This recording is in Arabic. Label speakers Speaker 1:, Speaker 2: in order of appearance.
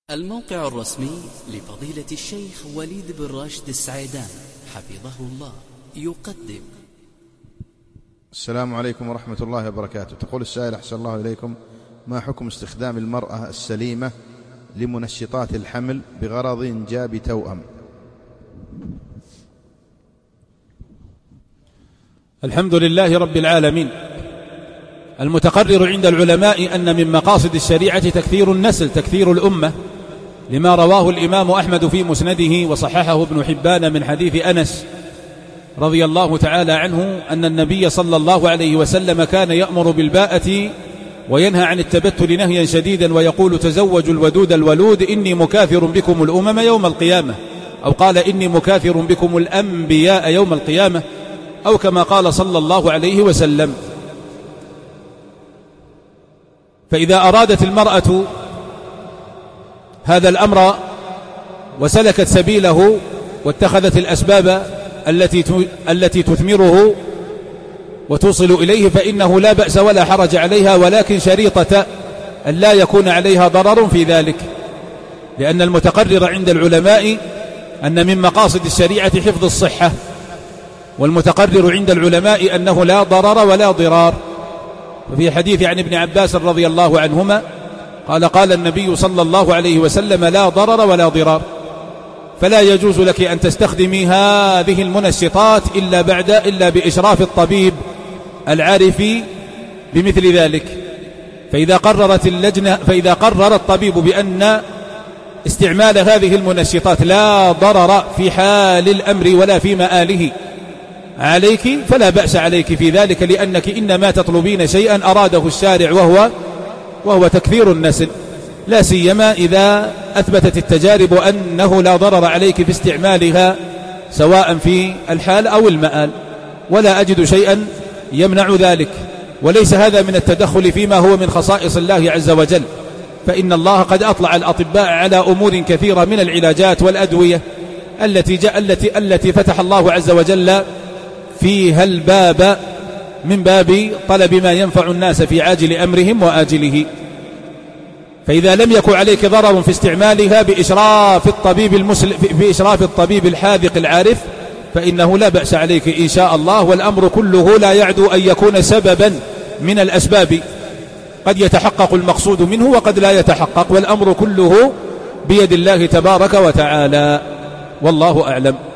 Speaker 1: الموقع الرسمي لفضيلة الشيخ وليد بن راشد السعيدان حفظه الله يقدم.
Speaker 2: السلام عليكم ورحمة الله وبركاته. تقول السائل أحسن الله إليكم: ما حكم استخدام المرأة السليمة لمنشطات الحمل بغرض إنجاب توأم؟
Speaker 3: الحمد لله رب العالمين. المتقرر عند العلماء أن من مقاصد الشريعة تكثير النسل، تكثير الأمة، لما رواه الإمام أحمد في مسنده وصححه ابن حبان من حديث أنس رضي الله تعالى عنه أن النبي صلى الله عليه وسلم كان يأمر بالباءة وينهى عن التبتل نهيا شديدا، ويقول: تزوجوا الودود الولود إني مكاثر بكم الأمم يوم القيامة، أو قال: إني مكاثر بكم الأنبياء يوم القيامة، أو كما قال صلى الله عليه وسلم. فإذا أرادت المرأة هذا الأمر وسلكت سبيله واتخذت الأسباب التي تثمره وتوصل إليه فإنه لا بأس ولا حرج عليها، ولكن شريطة أن لا يكون عليها ضرر في ذلك، لأن المتقرر عند العلماء أن من مقاصد الشريعة حفظ الصحة، والمتقرر عند العلماء أنه لا ضرر ولا ضرار. وفي حديث عن ابن عباس رضي الله عنهما قال النبي صلى الله عليه وسلم: لا ضرر ولا ضرار. فلا يجوز لك أن تستخدمي هذه المنشطات إلا بإشراف الطبيب العارف بمثل ذلك. فإذا قرر الطبيب بأن استعمال هذه المنشطات لا ضرر في حال الأمر ولا في مآله عليك فلا بأس عليك في ذلك، لأنك إنما تطلبين شيئا أراده الشارع وهو تكثير النسل، لا سيما إذا أثبتت التجارب أنه لا ضرر عليك في استعمالها سواء في الحال أو المآل، ولا أجد شيئا يمنع ذلك. وليس هذا من التدخل فيما هو من خصائص الله عز وجل، فإن الله قد أطلع الأطباء على أمور كثيرة من العلاجات والأدوية التي فتح الله عز وجل فيها الباب من باب طلب ما ينفع الناس في عاجل أمرهم وآجله. فإذا لم يكن عليك ضرر في استعمالها بإشراف الطبيب الحاذق العارف فإنه لا بأس عليك إن شاء الله. والأمر كله لا يعدو أن يكون سببا من الأسباب، قد يتحقق المقصود منه وقد لا يتحقق، والأمر كله بيد الله تبارك وتعالى، والله أعلم.